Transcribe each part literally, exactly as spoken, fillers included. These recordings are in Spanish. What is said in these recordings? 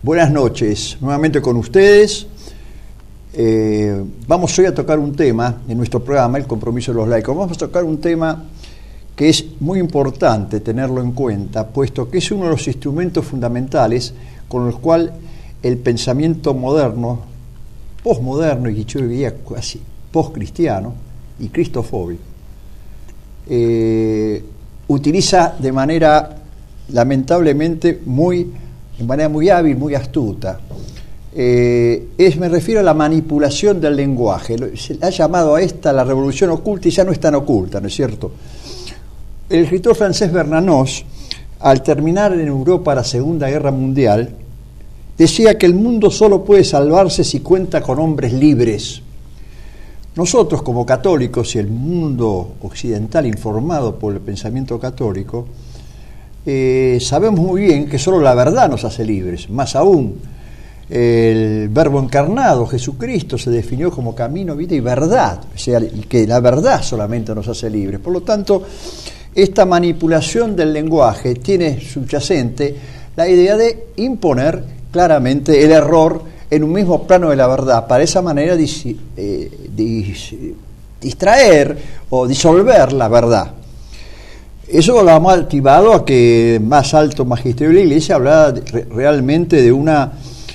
Buenas noches, nuevamente con ustedes. Eh, vamos hoy a tocar un tema en nuestro programa, El Compromiso de los Laicos. Vamos a tocar un tema que es muy importante tenerlo en cuenta, puesto que es uno de los instrumentos fundamentales con el cual el pensamiento moderno, posmoderno y yo diría casi postcristiano y cristofóbico, eh, utiliza de manera lamentablemente muy de manera muy hábil, muy astuta. Eh, es, me refiero a la manipulación del lenguaje. Se ha llamado a esta la revolución oculta y ya no es tan oculta, ¿no es cierto? El escritor francés Bernanos, al terminar en Europa la Segunda Guerra Mundial, decía que el mundo solo puede salvarse si cuenta con hombres libres. Nosotros, como católicos y el mundo occidental informado por el pensamiento católico, Eh, sabemos muy bien que solo la verdad nos hace libres. Más aún, el Verbo encarnado, Jesucristo, se definió como camino, vida y verdad, o sea, que la verdad solamente nos hace libres. Por lo tanto, esta manipulación del lenguaje tiene subyacente la idea de imponer claramente el error en un mismo plano de la verdad, para esa manera dis, eh, dis, distraer o disolver la verdad. Eso lo ha motivado a que más alto magisterio de la Iglesia hablaba de, re, realmente de una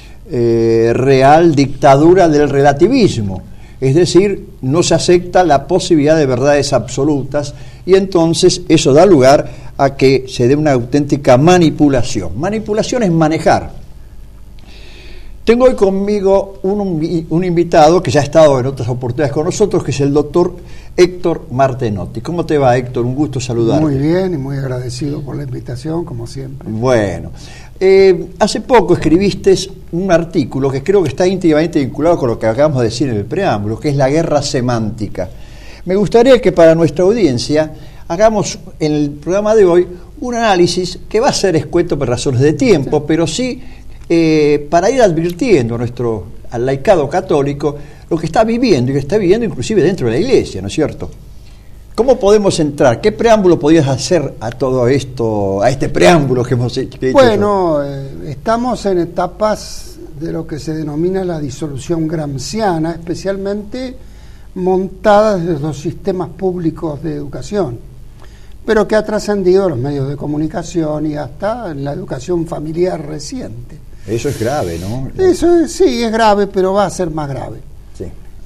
eh, real dictadura del relativismo, es decir, no se acepta la posibilidad de verdades absolutas y entonces eso da lugar a que se dé una auténtica manipulación. Manipulación es manejar. Tengo hoy conmigo un, un invitado que ya ha estado en otras oportunidades con nosotros, que es el doctor Héctor Martenotti. ¿Cómo te va, Héctor? Un gusto saludarte. Muy bien y muy agradecido por la invitación, como siempre. Bueno, eh, hace poco escribiste un artículo que creo que está íntimamente vinculado con lo que acabamos de decir en el preámbulo, que es la guerra semántica. Me gustaría que para nuestra audiencia hagamos en el programa de hoy un análisis que va a ser escueto por razones de tiempo, sí. pero sí eh, para ir advirtiendo a nuestro al laicado católico lo que está viviendo y que está viviendo inclusive dentro de la Iglesia, ¿no es cierto? ¿Cómo podemos entrar? ¿Qué preámbulo podías hacer a todo esto, a este preámbulo que hemos hecho? Bueno, eh, estamos en etapas de lo que se denomina la disolución gramsciana, especialmente montada desde los sistemas públicos de educación, pero que ha trascendido a los medios de comunicación y hasta en la educación familiar reciente. Eso es grave, ¿no? Eso es, sí, es grave, pero va a ser más grave. Sí.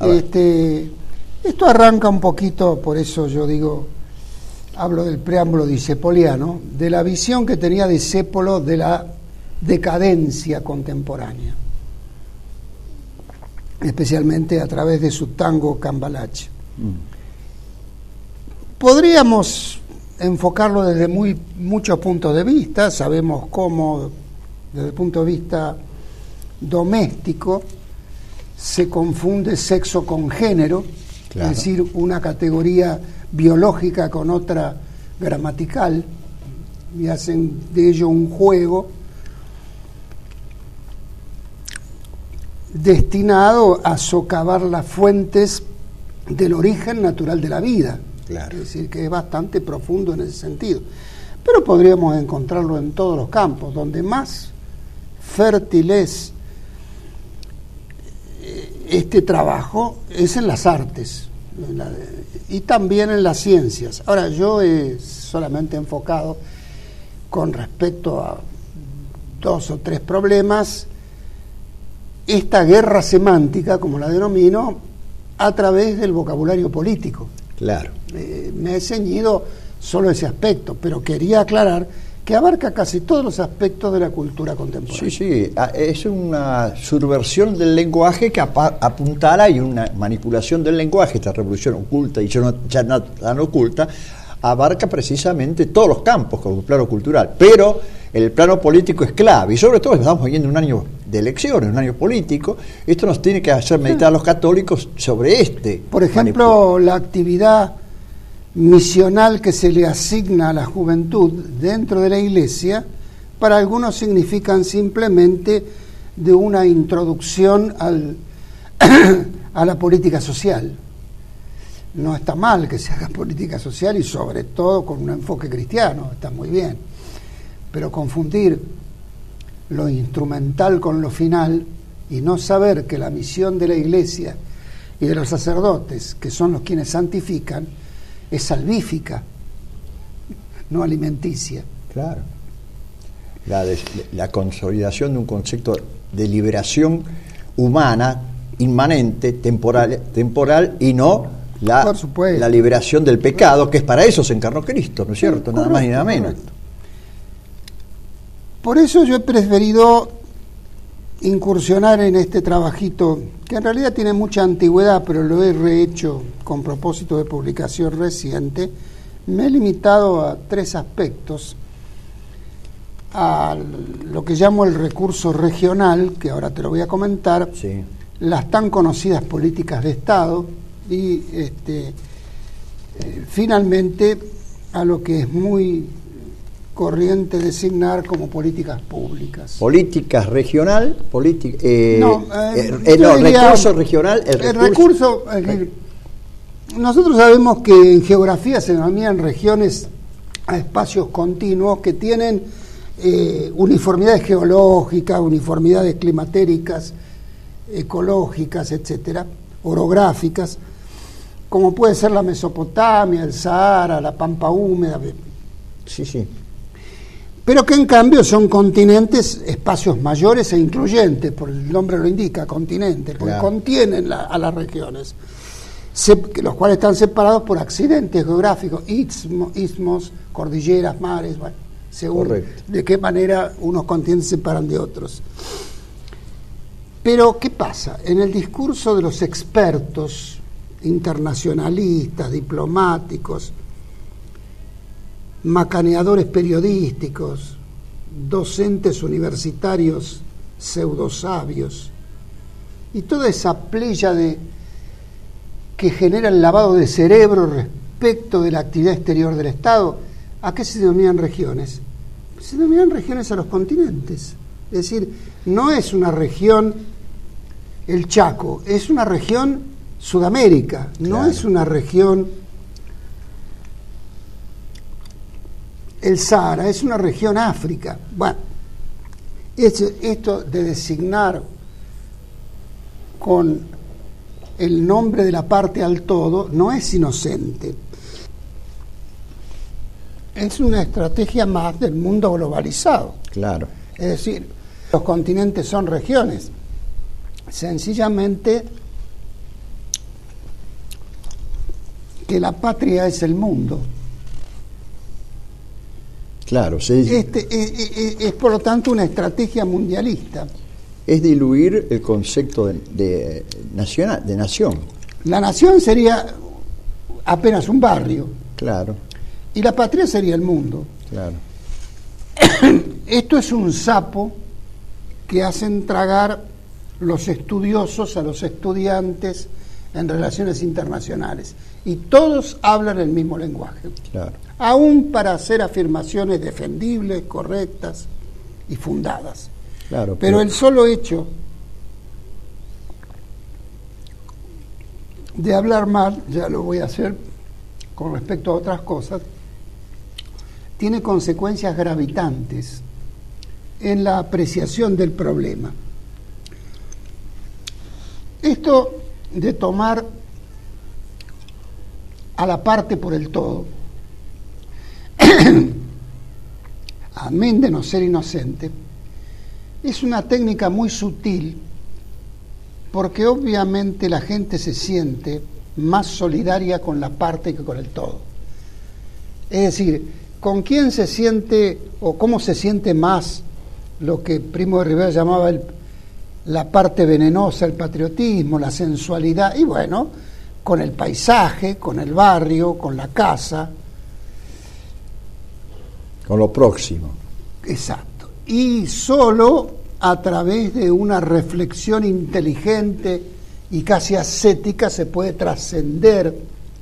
Este, esto arranca un poquito, por eso yo digo, hablo del preámbulo dicepoliano, de la visión que tenía Discépolo de la decadencia contemporánea, especialmente a través de su tango Cambalache. Mm. Podríamos enfocarlo desde muy, muchos puntos de vista. Sabemos cómo, desde el punto de vista doméstico, se confunde sexo con género, claro. Es decir, una categoría biológica con otra gramatical, y hacen de ello un juego destinado a socavar las fuentes del origen natural de la vida. Claro. Es decir, que es bastante profundo en ese sentido. Pero podríamos encontrarlo en todos los campos. Donde más fértil es este trabajo es en las artes en la, y también en las ciencias. Ahora, yo he solamente enfocado con respecto a dos o tres problemas esta guerra semántica, como la denomino, a través del vocabulario político. Claro. Eh, me he ceñido solo ese aspecto, pero quería aclarar que abarca casi todos los aspectos de la cultura contemporánea. Sí, sí, es una subversión del lenguaje que ap apuntala y una manipulación del lenguaje, esta revolución oculta y ya no, ya no tan oculta, abarca precisamente todos los campos como el plano cultural, pero el plano político es clave, y sobre todo estamos viviendo un año de elecciones, un año político. Esto nos tiene que hacer meditar a los católicos sobre este. Por ejemplo, la actividad misional que se le asigna a la juventud dentro de la Iglesia, para algunos significan simplemente de una introducción al, a la política social. No está mal que se haga política social y sobre todo con un enfoque cristiano, está muy bien, pero confundir lo instrumental con lo final y no saber que la misión de la Iglesia y de los sacerdotes, que son los quienes santifican, es salvífica, no alimenticia. Claro. La, des, la consolidación de un concepto de liberación humana, inmanente, temporal, temporal y no la, la liberación del pecado, que es para eso se encarnó Cristo, ¿no es cierto? Sí, nada correcto, más ni nada menos. Correcto. Por eso yo he preferido incursionar en este trabajito, que en realidad tiene mucha antigüedad, pero lo he rehecho con propósito de publicación reciente. Me he limitado a tres aspectos: a lo que llamo el recurso regional, que ahora te lo voy a comentar, sí. Las tan conocidas políticas de Estado y este, eh, finalmente a lo que es muy corriente designar como políticas públicas. Políticas regional, política, eh, no, eh, eh, no diría, recurso regional, el, el recurso, recurso eh, nosotros sabemos que en geografía se denominan regiones a espacios continuos que tienen eh, uniformidades geológicas, uniformidades climatéricas, ecológicas, etcétera, orográficas, como puede ser la Mesopotamia, el Sahara, la Pampa húmeda. Sí, sí. Pero que en cambio son continentes, espacios mayores e incluyentes, por el nombre lo indica, continentes, porque claro. contienen la, a las regiones, se, los cuales están separados por accidentes geográficos, istmos, istmos cordilleras, mares, bueno, según Correcto. De qué manera unos continentes se separan de otros. Pero, ¿qué pasa? En el discurso de los expertos internacionalistas, diplomáticos, macaneadores periodísticos, docentes universitarios pseudosabios y toda esa playa de que genera el lavado de cerebro respecto de la actividad exterior del Estado, ¿a qué se denominan regiones? Se denominan regiones a los continentes. Es decir, no es una región el Chaco, es una región Sudamérica, no claro. es una región el Sahara, es una región África. Bueno, esto de designar con el nombre de la parte al todo no es inocente. Es una estrategia más del mundo globalizado. Claro. Es decir, los continentes son regiones. Sencillamente que la patria es el mundo. Claro, sí. Este, es, es, es por lo tanto una estrategia mundialista. Es diluir el concepto de, de, nacional, de nación. La nación sería apenas un barrio. Claro. Y la patria sería el mundo. Claro. Esto es un sapo que hacen tragar los estudiosos a los estudiantes en relaciones internacionales. Y todos hablan el mismo lenguaje. Claro. Aún para hacer afirmaciones defendibles, correctas y fundadas. Claro, pero, pero el solo hecho de hablar mal, ya lo voy a hacer con respecto a otras cosas, tiene consecuencias gravitantes en la apreciación del problema. Esto de tomar a la parte por el todo, amén de no ser inocente, es una técnica muy sutil, porque obviamente la gente se siente más solidaria con la parte que con el todo. Es decir, ¿con quién se siente o cómo se siente más lo que Primo de Rivera llamaba el, la parte venenosa, el patriotismo, la sensualidad? Y bueno, con el paisaje, con el barrio, con la casa. Con lo próximo. Exacto. Y solo a través de una reflexión inteligente y casi ascética se puede trascender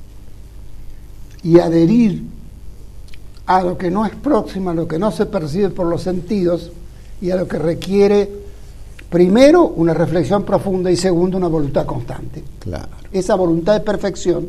y adherir a lo que no es próximo, a lo que no se percibe por los sentidos y a lo que requiere, primero, una reflexión profunda y segundo, una voluntad constante. Claro. Esa voluntad de perfección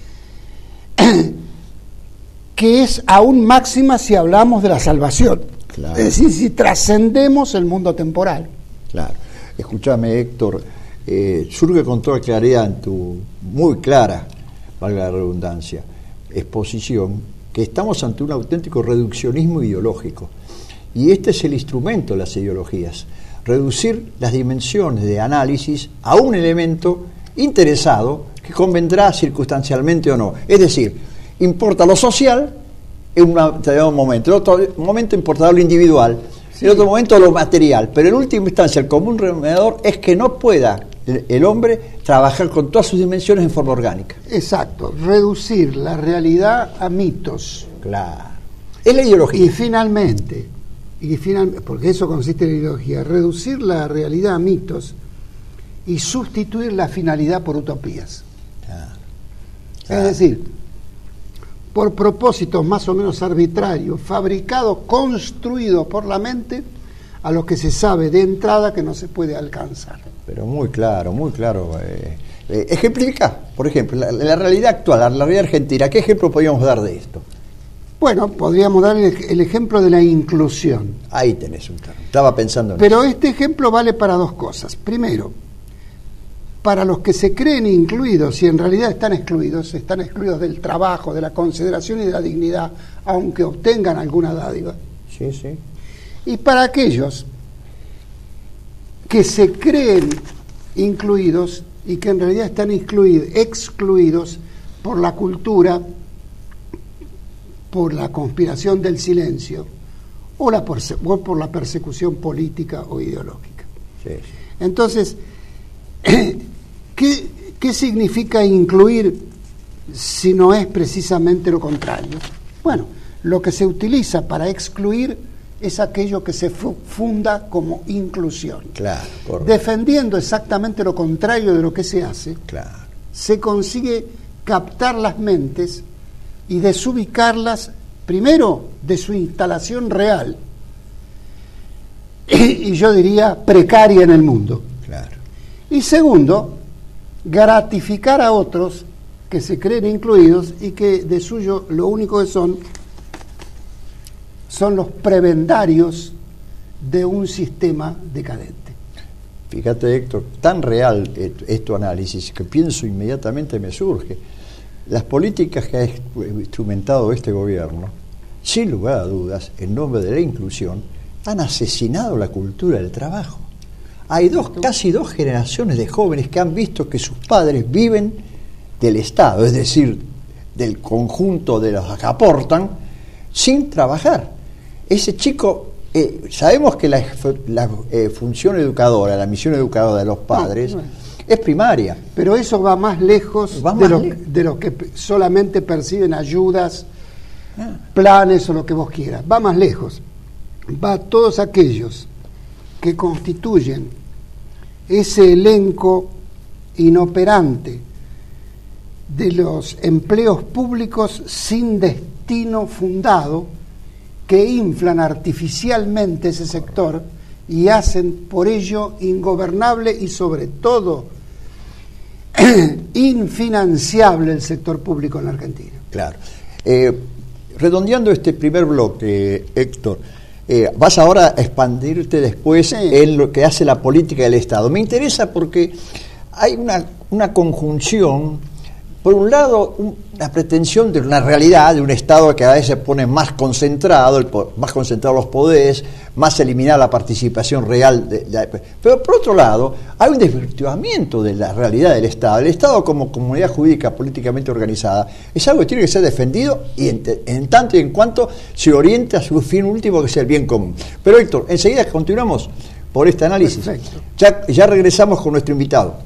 que es aún máxima si hablamos de la salvación. Claro. Es decir, si trascendemos el mundo temporal. Claro. Escúchame, Héctor, eh, surge con toda claridad en tu muy clara, valga la redundancia, exposición, que estamos ante un auténtico reduccionismo ideológico. Y este es el instrumento de las ideologías, reducir las dimensiones de análisis a un elemento interesado que convendrá circunstancialmente o no. Es decir, importa lo social en un determinado momento, en otro momento importa lo individual, sí. En otro momento lo material, pero en última instancia el común denominador es que no pueda el, el hombre trabajar con todas sus dimensiones en forma orgánica. Exacto, reducir la realidad a mitos. Claro. Es la ideología. Y finalmente, y finalmente, porque eso consiste en la ideología, reducir la realidad a mitos y sustituir la finalidad por utopías. Claro. Claro. Es decir, por propósitos más o menos arbitrarios, fabricados, construidos por la mente, a los que se sabe de entrada que no se puede alcanzar. Pero muy claro, muy claro. Eh, eh, ejemplifica, por ejemplo, la, la realidad actual, la realidad argentina. ¿Qué ejemplo podríamos dar de esto? Bueno, podríamos dar el, el ejemplo de la inclusión. Ahí tenés un claro. Estaba pensando en Pero eso. este ejemplo vale para dos cosas. Primero, para los que se creen incluidos y en realidad están excluidos, están excluidos del trabajo, de la consideración y de la dignidad, aunque obtengan alguna dádiva. Sí, sí. Y para aquellos que se creen incluidos y que en realidad están excluidos, excluidos por la cultura, por la conspiración del silencio o, la perse- o por la persecución política o ideológica. Sí, sí. Entonces, ¿qué, ¿qué significa incluir si no es precisamente lo contrario? Bueno, lo que se utiliza para excluir es aquello que se fu- funda como inclusión. Claro, correcto. Defendiendo exactamente lo contrario de lo que se hace, Claro. se consigue captar las mentes y desubicarlas, primero, de su instalación real, y yo diría precaria en el mundo. Claro. Y segundo, gratificar a otros que se creen incluidos y que de suyo lo único que son son los prebendarios de un sistema decadente. Fíjate, Héctor, tan real es tu análisis que pienso inmediatamente me surge. Las políticas que ha instrumentado este gobierno, sin lugar a dudas, en nombre de la inclusión, han asesinado la cultura del trabajo. Hay dos, casi dos generaciones de jóvenes que han visto que sus padres viven del Estado, es decir, del conjunto de los que aportan, sin trabajar. Ese chico, eh, sabemos que la, la eh, función educadora, la misión educadora de los padres no, no. es primaria. Pero eso va más lejos va de, más los, le- de los que solamente perciben ayudas, ah. planes o lo que vos quieras. Va más lejos. Va a todos aquellos que constituyen ese elenco inoperante de los empleos públicos sin destino fundado, que inflan artificialmente ese sector y hacen por ello ingobernable y sobre todo infinanciable el sector público en la Argentina. Claro. Eh, redondeando este primer bloque, Héctor, eh, vas ahora a expandirte después sí. en lo que hace la política del Estado. Me interesa porque hay una, una conjunción. Por un lado, un, la pretensión de una realidad, de un Estado que cada vez se pone más concentrado, el, más concentrado los poderes, más eliminada la participación real. De, de, pero por otro lado, hay un desvirtuamiento de la realidad del Estado. El Estado como comunidad jurídica políticamente organizada es algo que tiene que ser defendido y en, en tanto y en cuanto se oriente a su fin último, que es el bien común. Pero Héctor, enseguida continuamos por este análisis. Perfecto. Ya, ya regresamos con nuestro invitado.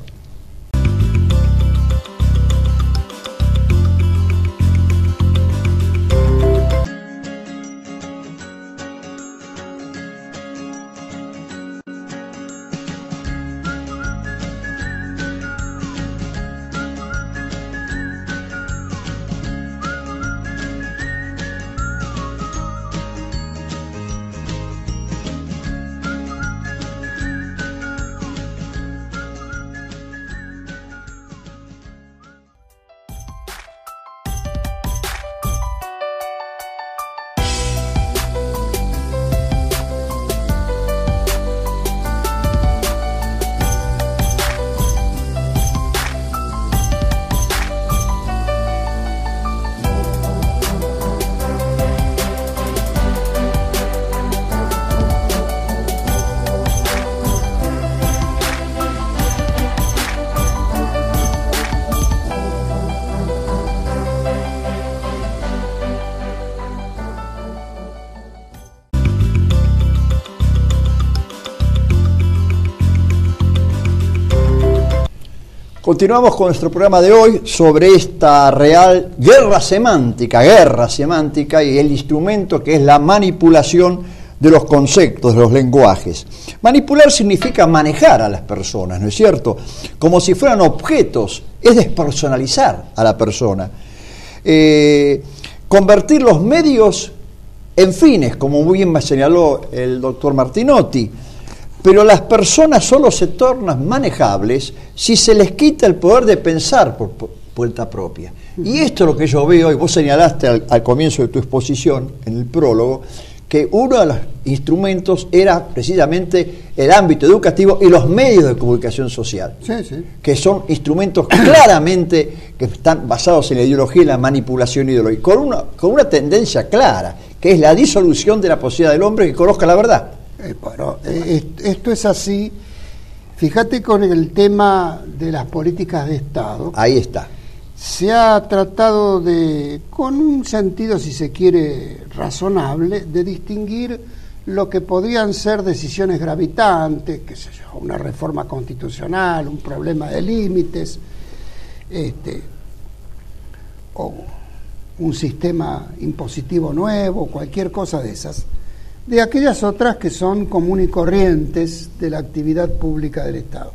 Continuamos con nuestro programa de hoy sobre esta real guerra semántica, guerra semántica y el instrumento que es la manipulación de los conceptos, de los lenguajes. Manipular significa manejar a las personas, ¿no es cierto? Como si fueran objetos, es despersonalizar a la persona. Eh, convertir los medios en fines, como muy bien me señaló el doctor Martinotti. Pero las personas solo se tornan manejables si se les quita el poder de pensar por, por cuenta propia. Y esto es lo que yo veo, y vos señalaste al, al comienzo de tu exposición, en el prólogo, que uno de los instrumentos era precisamente el ámbito educativo y los medios de comunicación social, sí, sí. que son instrumentos claramente que están basados en la ideología y la manipulación ideológica, con una, con una tendencia clara, que es la disolución de la posibilidad del hombre que conozca la verdad. Eh, bueno, eh, esto es así. Fíjate con el tema de las políticas de Estado. Ahí está. Se ha tratado de, con un sentido, si se quiere, razonable, de distinguir lo que podrían ser decisiones gravitantes, qué sé yo, una reforma constitucional, un problema de límites, este, o un sistema impositivo nuevo, cualquier cosa de esas, de aquellas otras que son común y corrientes de la actividad pública del Estado.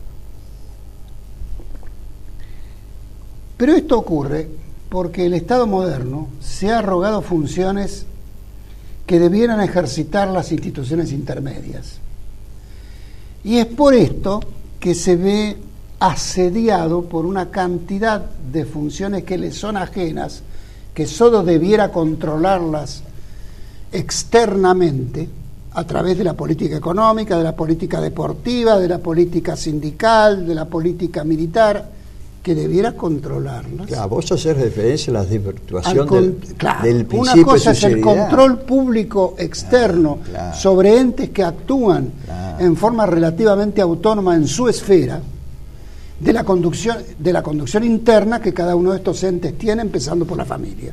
Pero esto ocurre porque el Estado moderno se ha arrogado funciones que debieran ejercitar las instituciones intermedias. Y es por esto que se ve asediado por una cantidad de funciones que le son ajenas, que solo debiera controlarlas externamente a través de la política económica, de la política deportiva, de la política sindical, de la política militar, que debiera controlarlas. Claro, vos haces referencia a la desvirtuación con, del, claro, del principio una cosa de es el sinceridad. control público externo claro, claro. sobre entes que actúan claro. en forma relativamente autónoma en su esfera, de la conducción, de la conducción interna que cada uno de estos entes tiene, empezando por la familia.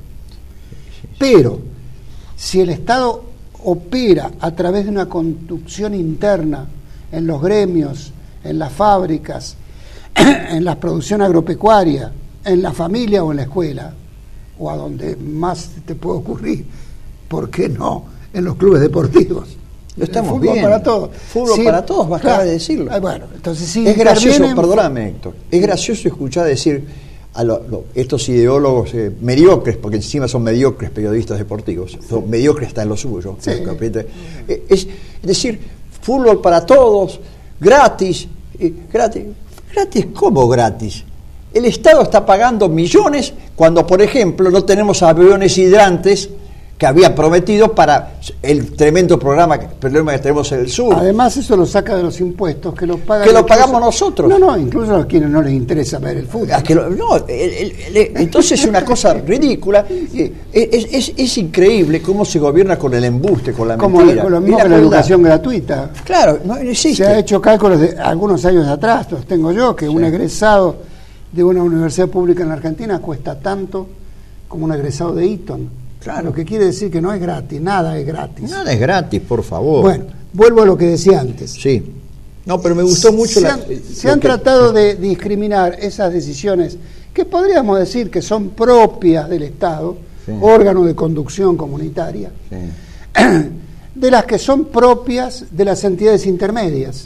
Pero si el Estado opera a través de una conducción interna en los gremios, en las fábricas, en la producción agropecuaria, en la familia o en la escuela, o a donde más te puede ocurrir, ¿por qué no? En los clubes deportivos. Lo estamos fútbol viendo. para todos. Fútbol Sí, para todos, vas claro. a de decirlo. Ah, bueno, entonces sí. Es gracioso, perdóname, Héctor, es gracioso escuchar decir a lo, lo, estos ideólogos eh, mediocres, porque encima son mediocres periodistas deportivos, son mediocres hasta en lo suyo. Sí. Eh, es, es decir, fútbol para todos, gratis, eh, gratis. ¿Gratis? ¿Cómo gratis? El Estado está pagando millones cuando, por ejemplo, no tenemos aviones hidrantes que había prometido para el tremendo programa, problema que tenemos en el sur. Además, eso lo saca de los impuestos, que los pagan. Que lo incluso, pagamos nosotros. No, no, incluso a quienes no les interesa ver el fútbol. Que lo, no, el, el, el, entonces es una cosa ridícula. Es, es, es increíble cómo se gobierna con el embuste, con la Como mentira. con lo mismo la que la verdad. educación gratuita. Claro, no existe. Se ha hecho cálculos de algunos años atrás, los tengo yo, que sí. Un egresado de una universidad pública en la Argentina cuesta tanto como un egresado de Eton. Claro. Lo que quiere decir que no es gratis, nada es gratis. Nada es gratis, por favor. Bueno, vuelvo a lo que decía antes. Sí. No, pero me gustó mucho se la... Han, se han que, tratado de discriminar esas decisiones que podríamos decir que son propias del Estado, sí. Órgano de conducción comunitaria, sí. De las que son propias de las entidades intermedias,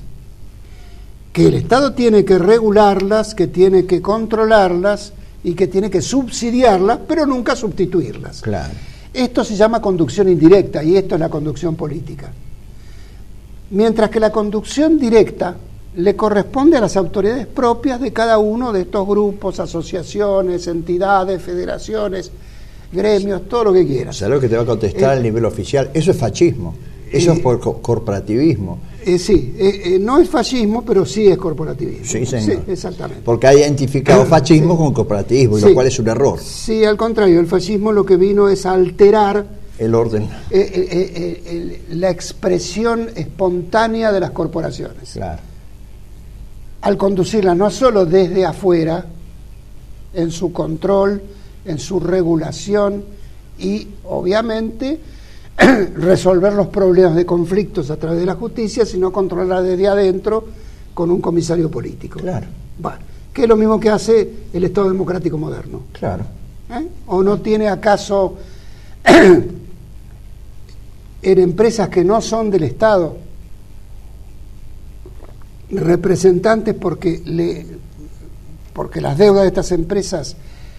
que el Estado tiene que regularlas, que tiene que controlarlas y que tiene que subsidiarlas, pero nunca sustituirlas. Claro. Esto se llama conducción indirecta y esto es la conducción política. Mientras que la conducción directa le corresponde a las autoridades propias de cada uno de estos grupos, asociaciones, entidades, federaciones, gremios, todo lo que quieras. ¿Sabes lo que te va a contestar eh, al nivel oficial? Eso es fascismo, eso eh, es por co corporativismo. Eh, sí, eh, eh, no es fascismo, pero sí es corporativismo. Sí, señor. Sí, exactamente. Porque ha identificado fascismo sí. con corporativismo, y sí. lo cual es un error. Sí, al contrario, el fascismo lo que vino es a alterar el orden. Eh, eh, eh, eh, la expresión espontánea de las corporaciones. Claro. Al conducirlas no solo desde afuera, en su control, en su regulación y, obviamente, resolver los problemas de conflictos a través de la justicia, sino controlar desde adentro con un comisario político. Claro. Bueno, que es lo mismo que hace el Estado democrático moderno. Claro. ¿Eh? ¿O no tiene acaso en empresas que no son del Estado representantes porque le porque las deudas de estas empresas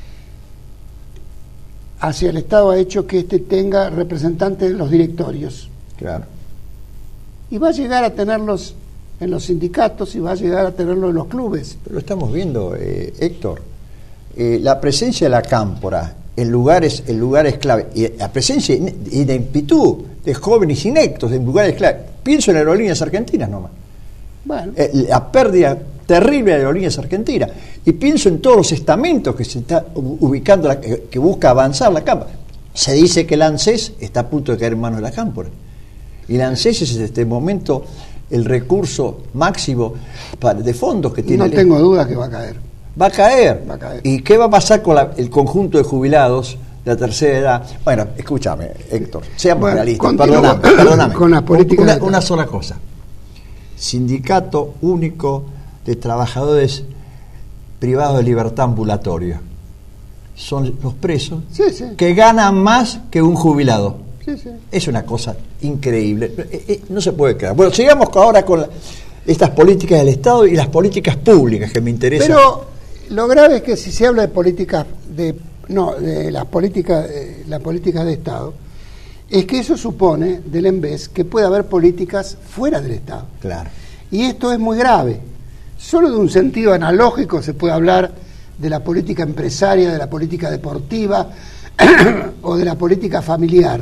hacia el Estado ha hecho que éste tenga representantes en los directorios? Claro. Y va a llegar a tenerlos en los sindicatos y va a llegar a tenerlos en los clubes. Pero lo estamos viendo, eh, Héctor. Eh, la presencia de la cámpora en lugares, en lugares clave, y la presencia y la impitud de jóvenes inectos en lugares clave. Pienso en aerolíneas argentinas nomás. Bueno. Eh, la pérdida terrible de aerolíneas argentinas. Y pienso en todos los estamentos que se está ubicando, la, que, que busca avanzar la cámpora. Se dice que el ANSES está a punto de caer en manos de la cámpora. Y el ANSES es en este momento el recurso máximo para, de fondos que tiene. No el tengo duda que va a caer. Va a caer. Va a caer. ¿Y qué va a pasar con la, el conjunto de jubilados de la tercera edad? Bueno, escúchame, Héctor, seamos bueno, realistas. Perdóname, perdóname. Con la política una, de... una sola cosa. Sindicato único de trabajadores privados de libertad ambulatoria. Son los presos sí, sí. que ganan más que un jubilado. Sí, sí. Es una cosa increíble. Eh, eh, no se puede creer. Bueno, sigamos ahora con la, estas políticas del Estado y las políticas públicas que me interesan. Pero lo grave es que si se habla de políticas de no de las políticas eh, las políticas de Estado, es que eso supone del ENVES que puede haber políticas fuera del Estado. Claro. Y esto es muy grave. Solo de un sentido analógico se puede hablar de la política empresaria, de la política deportiva o de la política familiar.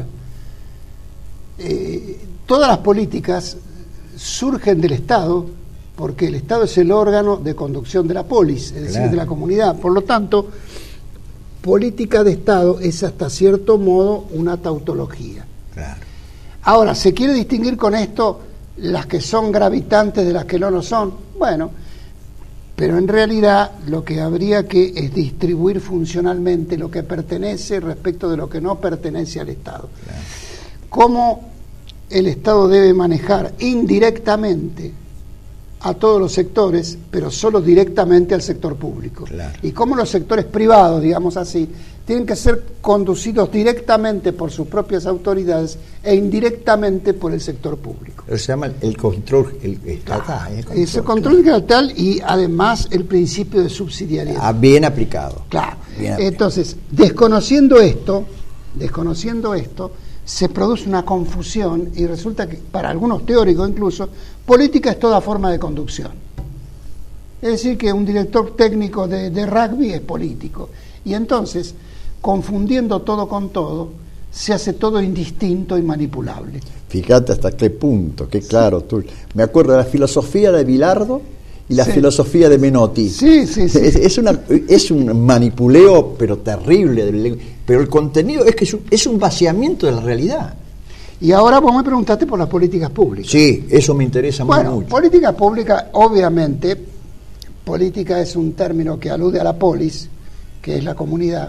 Eh, todas las políticas surgen del Estado porque el Estado es el órgano de conducción de la polis, es decir, claro, de la comunidad. Por lo tanto, política de Estado es hasta cierto modo una tautología. Claro. Ahora, ¿se quiere distinguir con esto las que son gravitantes de las que no lo son? Bueno, pero en realidad lo que habría que es distribuir funcionalmente lo que pertenece respecto de lo que no pertenece al Estado. Claro. Cómo el Estado debe manejar indirectamente a todos los sectores, pero solo directamente al sector público. Claro. Y cómo los sectores privados, digamos así, tienen que ser conducidos directamente por sus propias autoridades e indirectamente por el sector público. Eso se llama el control el, estatal. El control, Ese control estatal y además el principio de subsidiariedad. Ah, bien aplicado. Claro. Bien aplicado. Entonces, desconociendo esto, desconociendo esto, se produce una confusión y resulta que, para algunos teóricos incluso, política es toda forma de conducción. Es decir, que un director técnico de, de rugby es político. Y entonces, confundiendo todo con todo, se hace todo indistinto y manipulable. Fíjate hasta qué punto, qué claro. Tú, me acuerdo de la filosofía de Bilardo y la sí. filosofía de Menotti. Sí, sí, sí. Es, es, una, es un manipuleo, pero terrible. Pero el contenido es que es un, es un vaciamiento de la realidad. Y ahora vos me preguntaste por las políticas públicas. Sí, eso me interesa bueno, mucho. Política pública, obviamente, política es un término que alude a la polis, que es la comunidad,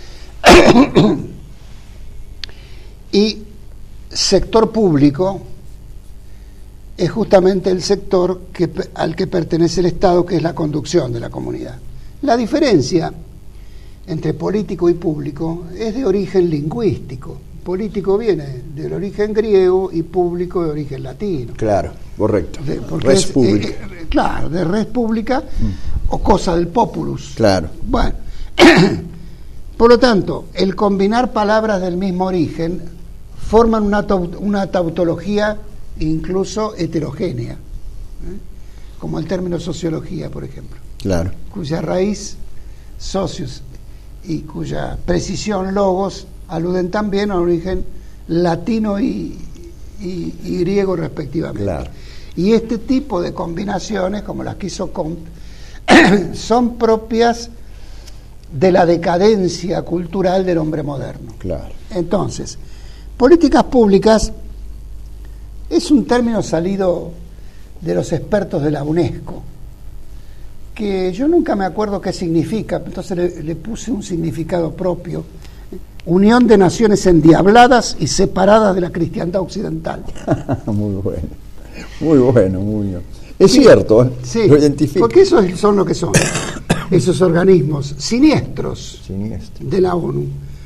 y sector público es justamente el sector que, al que pertenece el Estado, que es la conducción de la comunidad. La diferencia entre político y público es de origen lingüístico. Político viene del origen griego y público de origen latino. Claro, correcto. De, Res es, pública. Eh, eh, claro, de res pública mm. o cosa del populus. Claro. Bueno, por lo tanto, el combinar palabras del mismo origen forman una, una tautología incluso heterogénea, ¿eh? Como el término sociología, por ejemplo. Claro. Cuya raíz, socios, y cuya precisión, logos, aluden también al origen latino y, y, y griego respectivamente. Claro. Y este tipo de combinaciones, como las que hizo Comte, son propias de la decadencia cultural del hombre moderno. Claro. Entonces, políticas públicas es un término salido de los expertos de la UNESCO, que yo nunca me acuerdo qué significa, entonces le, le puse un significado propio: unión de naciones endiabladas y separadas de la cristiandad occidental. Muy bueno, muy bueno, muy bien. Es sí, cierto, ¿eh? Sí, lo identifico. porque esos son lo que son. esos organismos siniestros, Siniestro. de la ONU.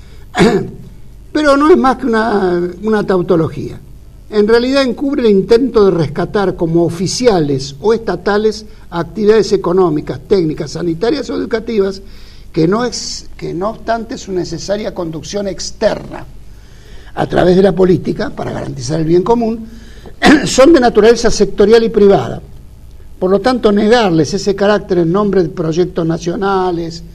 Pero no es más que una, una tautología. En realidad encubre el intento de rescatar como oficiales o estatales actividades económicas, técnicas, sanitarias o educativas que no, es, que no obstante su necesaria conducción externa a través de la política para garantizar el bien común, son de naturaleza sectorial y privada. Por lo tanto, negarles ese carácter en nombre de proyectos nacionales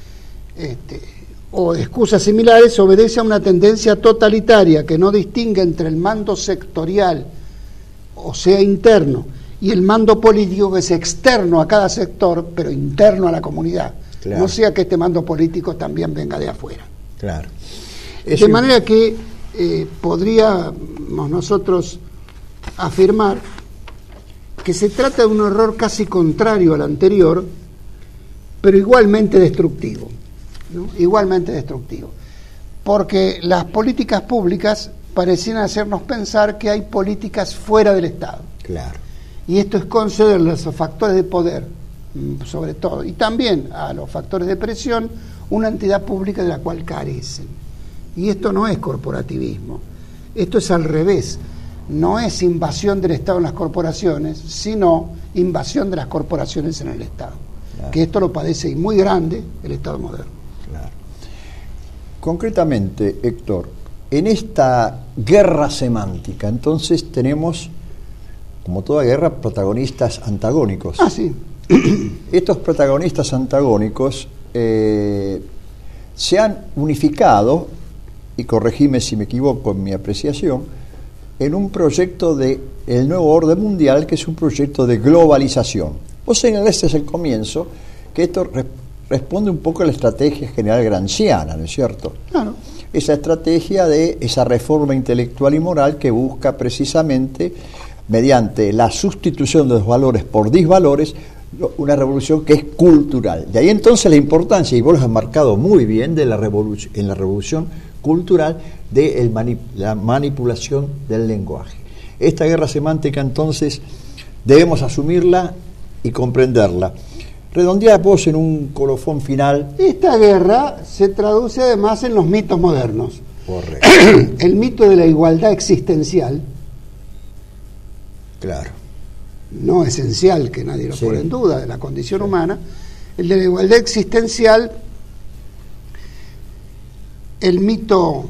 este, o excusas similares obedece a una tendencia totalitaria que no distingue entre el mando sectorial, o sea, interno, y el mando político, que es externo a cada sector, pero interno a la comunidad. Claro. No sea que este mando político también venga de afuera. Claro. De Eso... manera que eh, podríamos nosotros afirmar que se trata de un error casi contrario al anterior, pero igualmente destructivo, ¿no? Igualmente destructivo, porque las políticas públicas parecían hacernos pensar que hay políticas fuera del Estado. Claro. Y esto es concederles a los factores de poder, sobre todo, y también a los factores de presión, una entidad pública de la cual carecen. Y esto no es corporativismo, esto es al revés. No es invasión del Estado en las corporaciones, sino invasión de las corporaciones en el Estado. Claro. Que esto lo padece y muy grande el Estado moderno. Claro. Concretamente, Héctor, en esta guerra semántica, entonces tenemos, como toda guerra, protagonistas antagónicos. Ah, sí. Estos protagonistas antagónicos eh, se han unificado, y corregime si me equivoco en mi apreciación, en un proyecto de el nuevo orden mundial, que es un proyecto de globalización. Vos señalaste desde el comienzo que esto re responde un poco a la estrategia general gramsciana, ¿no es cierto? Claro. Esa estrategia de esa reforma intelectual y moral que busca precisamente, mediante la sustitución de los valores por disvalores, una revolución que es cultural. De ahí entonces la importancia, y vos lo has marcado muy bien, de la revolución, en la revolución cultural, de el manip la manipulación del lenguaje. Esta guerra semántica entonces debemos asumirla y comprenderla. Redondeá vos en un colofón final. Esta guerra se traduce además en los mitos modernos. Correcto. El mito de la igualdad existencial. Claro. No esencial, que nadie lo sí. pone en duda, de la condición humana. El de la igualdad existencial, el mito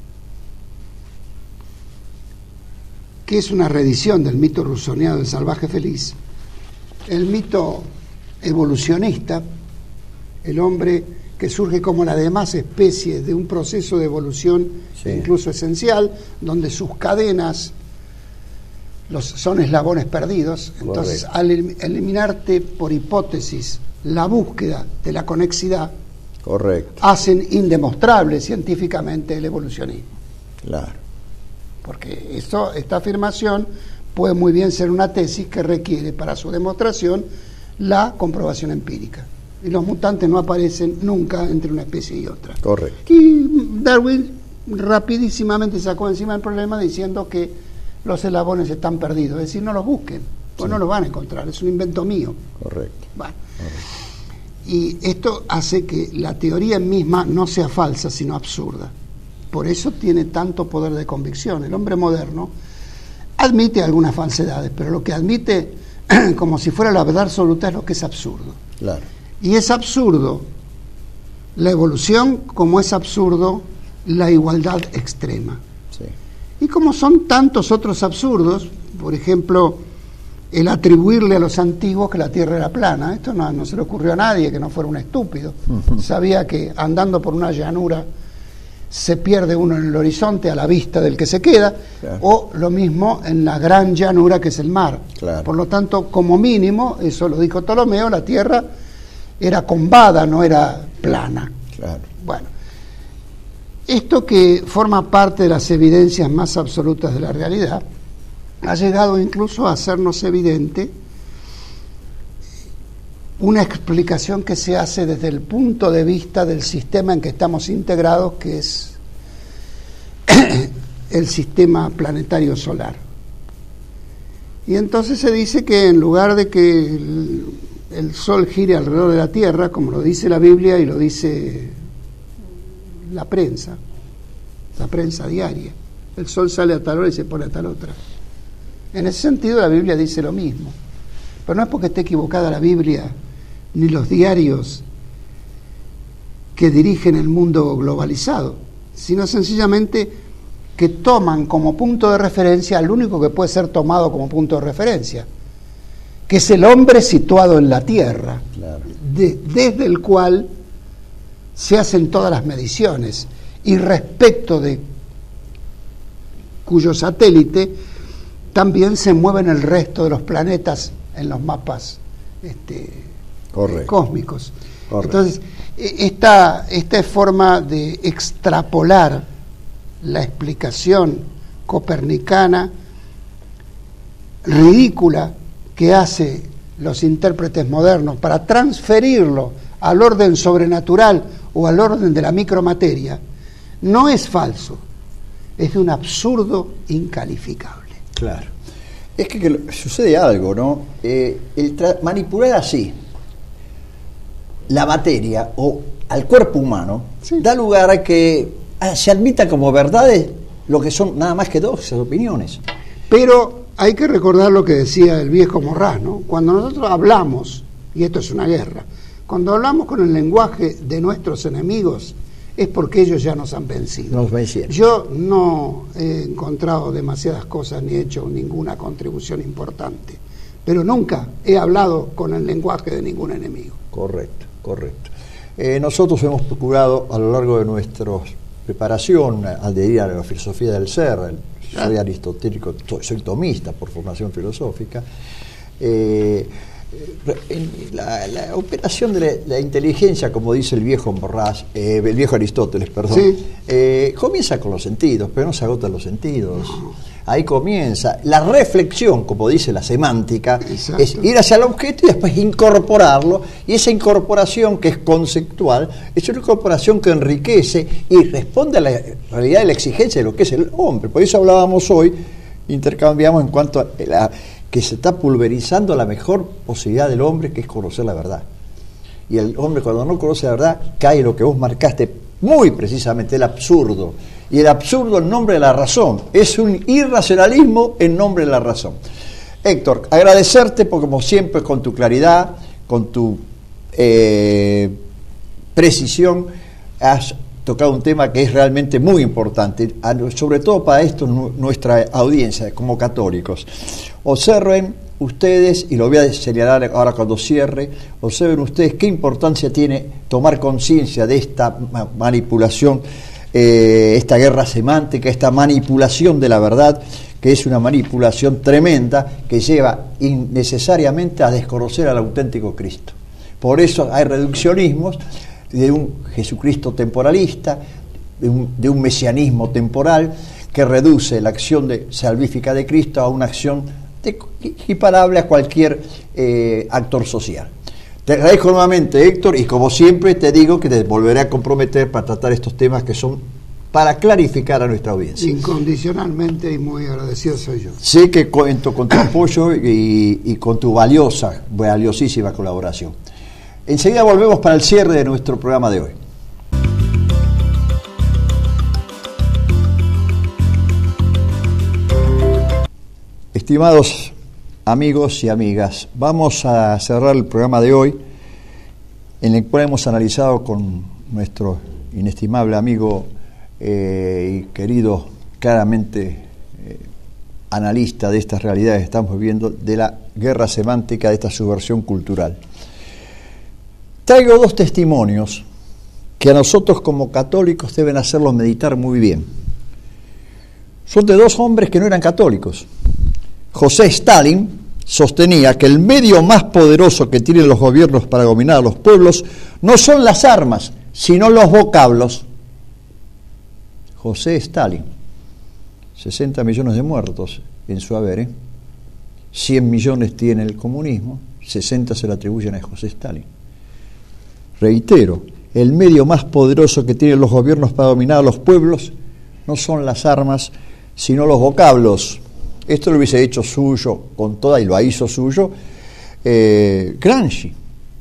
que es una reedición del mito rusoniano del salvaje feliz, el mito evolucionista, el hombre que surge como la demás especies de un proceso de evolución sí. incluso esencial, donde sus cadenas los, son eslabones perdidos. Correcto. Entonces, al eliminarte por hipótesis la búsqueda de la conexidad, correcto, hacen indemostrable científicamente el evolucionismo. Claro. Porque esto, esta afirmación puede muy bien ser una tesis que requiere para su demostración la comprobación empírica. Y los mutantes no aparecen nunca entre una especie y otra. Correcto. Y Darwin rapidísimamente sacó encima el problema diciendo que los eslabones están perdidos. Es decir, no los busquen, pues sí. no los van a encontrar, es un invento mío. Correcto. Bueno. Correcto. Y esto hace que la teoría misma no sea falsa, sino absurda. Por eso tiene tanto poder de convicción. El hombre moderno admite algunas falsedades, pero lo que admite como si fuera la verdad absoluta es lo que es absurdo. Claro. Y es absurdo la evolución como es absurdo la igualdad extrema. Sí. Y como son tantos otros absurdos, por ejemplo, el atribuirle a los antiguos que la Tierra era plana. Esto no, no se le ocurrió a nadie que no fuera un estúpido. Uh-huh. Sabía que andando por una llanura se pierde uno en el horizonte a la vista del que se queda, claro. o lo mismo en la gran llanura que es el mar. Claro. Por lo tanto, como mínimo, eso lo dijo Ptolomeo, la Tierra era combada, no era plana. Claro. Bueno, esto que forma parte de las evidencias más absolutas de la realidad, ha llegado incluso a hacernos evidente una explicación que se hace desde el punto de vista del sistema en que estamos integrados, que es el sistema planetario solar. Y entonces se dice que en lugar de que el Sol gire alrededor de la Tierra, como lo dice la Biblia y lo dice la prensa, la prensa diaria. El Sol sale a tal hora y se pone a tal otra. En ese sentido la Biblia dice lo mismo. Pero no es porque esté equivocada la Biblia ni los diarios que dirigen el mundo globalizado, sino sencillamente que toman como punto de referencia al único que puede ser tomado como punto de referencia, que es el hombre situado en la Tierra, claro. de, desde el cual se hacen todas las mediciones, y respecto de cuyo satélite también se mueven el resto de los planetas en los mapas este, cósmicos. Correcto. Entonces, esta, esta forma de extrapolar la explicación copernicana ridícula que hace los intérpretes modernos para transferirlo al orden sobrenatural o al orden de la micromateria, no es falso, es de un absurdo incalificable. Claro. Es que, que sucede algo, ¿no? Eh, el tra- manipular así la materia o al cuerpo humano, sí, da lugar a que a, se admita como verdades lo que son nada más que dos esas opiniones. Pero hay que recordar lo que decía el viejo Morrás, ¿no? Cuando nosotros hablamos, y esto es una guerra, cuando hablamos con el lenguaje de nuestros enemigos, es porque ellos ya nos han vencido. Nos vencieron. Yo no he encontrado demasiadas cosas ni he hecho ninguna contribución importante, pero nunca he hablado con el lenguaje de ningún enemigo. Correcto, correcto. Eh, nosotros hemos procurado a lo largo de nuestra preparación adherir a la filosofía del ser. Soy aristotélico, soy tomista por formación filosófica. Eh, La, la operación de la, la inteligencia, como dice el viejo Morrás, eh, el viejo Aristóteles, perdón, sí, eh, comienza con los sentidos, pero no se agotan los sentidos. Ahí comienza la reflexión, como dice la semántica. Exacto. Es ir hacia el objeto y después incorporarlo, y esa incorporación que es conceptual es una incorporación que enriquece y responde a la realidad de la exigencia de lo que es el hombre. Por eso hablábamos hoy, intercambiamos en cuanto a la que se está pulverizando la mejor posibilidad del hombre, que es conocer la verdad. Y el hombre, cuando no conoce la verdad, cae en lo que vos marcaste muy precisamente, el absurdo. Y el absurdo en nombre de la razón. Es un irracionalismo en nombre de la razón. Héctor, agradecerte porque, como siempre, con tu claridad, con tu eh, precisión, has tocado un tema que es realmente muy importante, sobre todo para esto nuestra audiencia como católicos. Observen ustedes, y lo voy a señalar ahora cuando cierre, observen ustedes qué importancia tiene tomar conciencia de esta manipulación, eh, esta guerra semántica, esta manipulación de la verdad, que es una manipulación tremenda que lleva innecesariamente a desconocer al auténtico Cristo. Por eso hay reduccionismos de un Jesucristo temporalista, de un, de un mesianismo temporal que reduce la acción de, salvífica de Cristo a una acción de, equiparable a cualquier eh, actor social. Te agradezco nuevamente, Héctor, y como siempre te digo que te volveré a comprometer para tratar estos temas que son para clarificar a nuestra audiencia. Incondicionalmente, y muy agradecido soy yo. Sé que cuento con tu apoyo y, y con tu valiosa, valiosísima colaboración. Enseguida volvemos para el cierre de nuestro programa de hoy. Estimados amigos y amigas, vamos a cerrar el programa de hoy, en el cual hemos analizado con nuestro inestimable amigo eh, y querido, claramente eh, analista de estas realidades que estamos viviendo, de la guerra semántica, de esta subversión cultural. Traigo dos testimonios que a nosotros como católicos deben hacerlos meditar muy bien. Son de dos hombres que no eran católicos. José Stalin sostenía que el medio más poderoso que tienen los gobiernos para dominar a los pueblos no son las armas, sino los vocablos. José Stalin, sesenta millones de muertos en su haber, ¿eh? cien millones tiene el comunismo, sesenta se le atribuyen a José Stalin. Reitero, el medio más poderoso que tienen los gobiernos para dominar a los pueblos no son las armas, sino los vocablos. Esto lo hubiese hecho suyo con toda, y lo hizo suyo, eh, Gramsci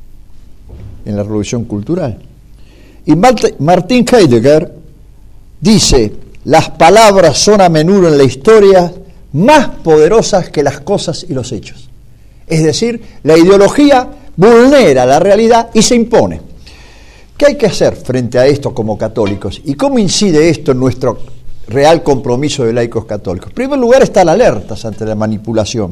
en la Revolución Cultural. Y Martin Heidegger dice: las palabras son a menudo en la historia más poderosas que las cosas y los hechos. Es decir, la ideología vulnera la realidad y se impone. ¿Qué hay que hacer frente a esto como católicos? ¿Y cómo incide esto en nuestro real compromiso de laicos católicos? En primer lugar, estar alertas ante la manipulación.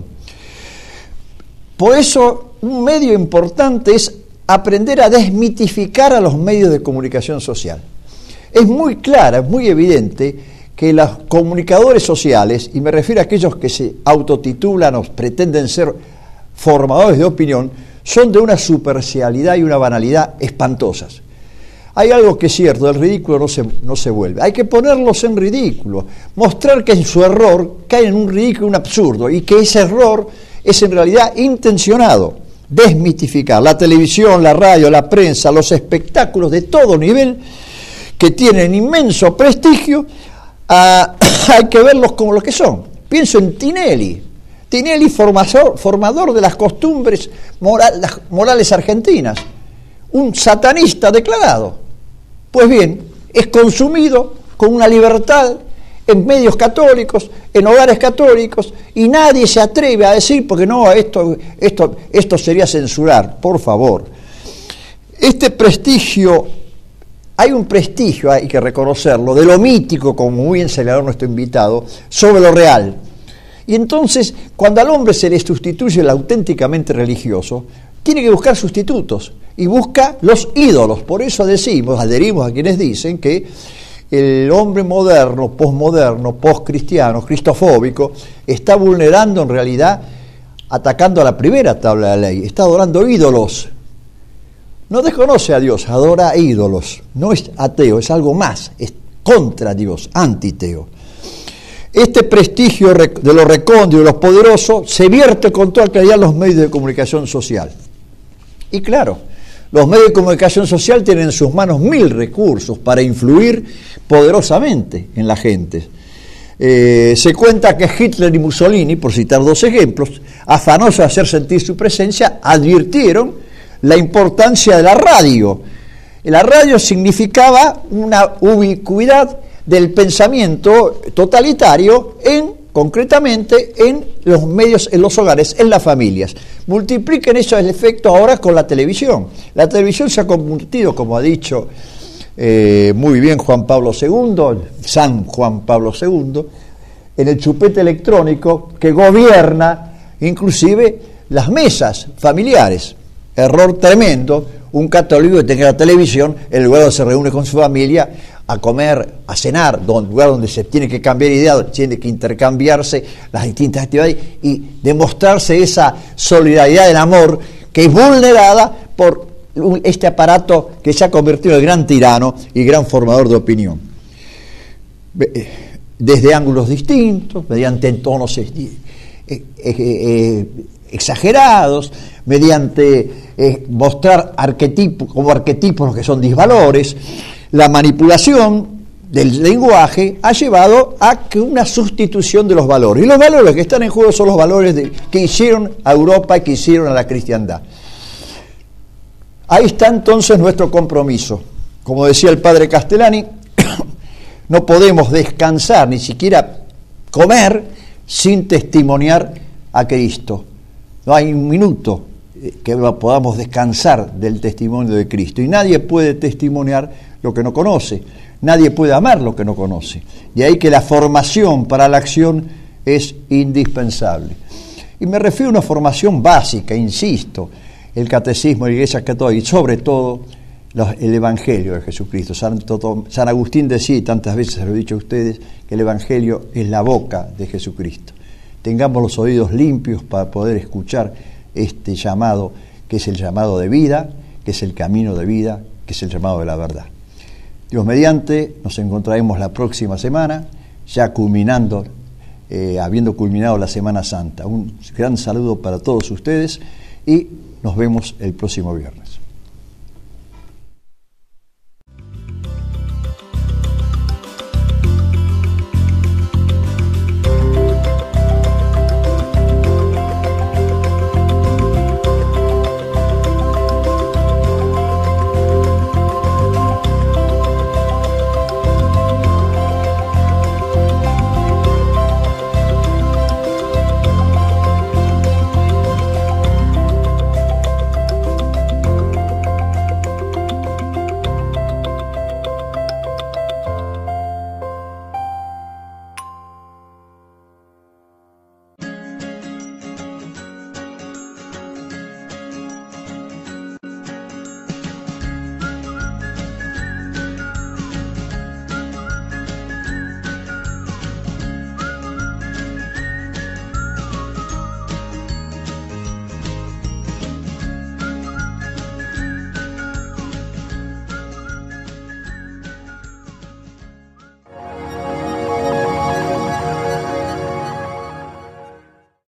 Por eso, un medio importante es aprender a desmitificar a los medios de comunicación social. Es muy clara, es muy evidente que los comunicadores sociales, y me refiero a aquellos que se autotitulan o pretenden ser formadores de opinión, son de una superficialidad y una banalidad espantosas. Hay algo que es cierto, el ridículo no se, no se vuelve. Hay que ponerlos en ridículo, mostrar que en su error caen en un ridículo, un absurdo, y que ese error es en realidad intencionado. Desmitificar la televisión, la radio, la prensa, los espectáculos de todo nivel que tienen inmenso prestigio, a, hay que verlos como lo que son. Pienso en Tinelli. Tinelli, formador, formador de las costumbres moral, las morales argentinas, un satanista declarado. Pues bien, es consumido con una libertad en medios católicos, en hogares católicos, y nadie se atreve a decir, porque no, esto, esto, esto sería censurar, por favor. Este prestigio, hay un prestigio, hay que reconocerlo, de lo mítico, como muy bien señaló nuestro invitado, sobre lo real. Y entonces, cuando al hombre se le sustituye el auténticamente religioso, tiene que buscar sustitutos, y busca los ídolos. Por eso decimos, adherimos a quienes dicen que el hombre moderno, posmoderno, postcristiano, cristofóbico, está vulnerando en realidad, atacando a la primera tabla de la ley, está adorando ídolos. No desconoce a Dios, adora ídolos. No es ateo, es algo más, es contra Dios, antiteo. Este prestigio de lo recóndito y de los poderosos se vierte con toda claridad en los medios de comunicación social. Y claro, los medios de comunicación social tienen en sus manos mil recursos para influir poderosamente en la gente. Eh, se cuenta que Hitler y Mussolini, por citar dos ejemplos, afanosos de hacer sentir su presencia, advirtieron la importancia de la radio. La radio significaba una ubicuidad del pensamiento totalitario en, concretamente, en los medios, en los hogares, en las familias. Multipliquen esos efectos ahora con la televisión. La televisión se ha convertido, como ha dicho eh, muy bien Juan Pablo segundo, San Juan Pablo segundo, en el chupete electrónico que gobierna inclusive las mesas familiares. Error tremendo, un católico que tenga la televisión en el lugar donde se reúne con su familia a comer, a cenar, donde, lugar donde se tiene que cambiar ideas, tiene que intercambiarse las distintas actividades y demostrarse esa solidaridad del amor que es vulnerada por este aparato que se ha convertido en el gran tirano y gran formador de opinión. Desde ángulos distintos, mediante tonos eh, eh, eh, exagerados, mediante eh, mostrar arquetipos, como arquetipos que son disvalores. La manipulación del lenguaje ha llevado a que una sustitución de los valores. Y los valores que están en juego son los valores de, que hicieron a Europa y que hicieron a la cristiandad. Ahí está entonces nuestro compromiso. Como decía el padre Castellani, no podemos descansar, ni siquiera comer, sin testimoniar a Cristo. No hay un minuto que podamos descansar del testimonio de Cristo. Y nadie puede testimoniar lo que no conoce. Nadie puede amar lo que no conoce. De ahí que la formación para la acción es indispensable. Y me refiero a una formación básica, insisto, el catecismo de la Iglesia Católica y sobre todo los, el Evangelio de Jesucristo. San, San Agustín decía, y tantas veces se lo he dicho a ustedes, que el Evangelio es la boca de Jesucristo. Tengamos los oídos limpios para poder escuchar este llamado, que es el llamado de vida, que es el camino de vida, que es el llamado de la verdad. Dios mediante, nos encontraremos la próxima semana, ya culminando, eh, habiendo culminado la Semana Santa. Un gran saludo para todos ustedes y nos vemos el próximo viernes.